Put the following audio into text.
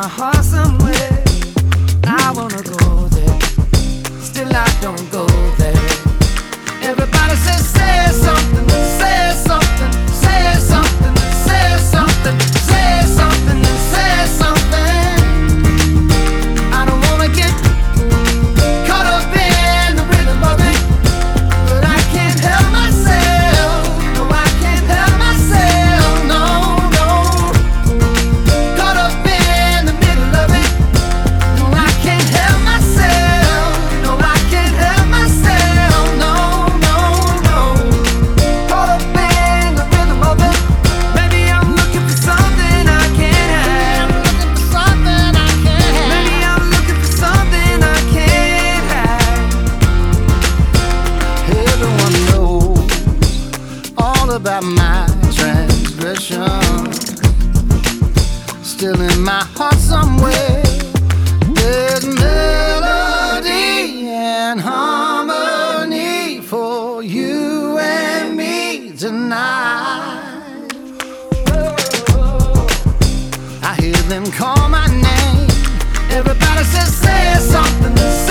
heart somewhere. I wanna go there, still I don't go there. Everybody says, say something, say something, say something, say something, say something, say something. I don't wanna get caught up in the rhythm of it, but I can't help myself. No, I can't help myself. No, no. Caught up in the middle of it. No, I can't help myself. No, I can't help myself. No, no, no. Caught up in the rhythm of it. Maybe I'm looking for something I can't have. Something I can't have. Maybe I'm looking for something I can't have. Everyone knows all about my transgression. Still in my heart somewhere, there's melody and harmony for you and me tonight. I hear them call my name. Everybody says, say something.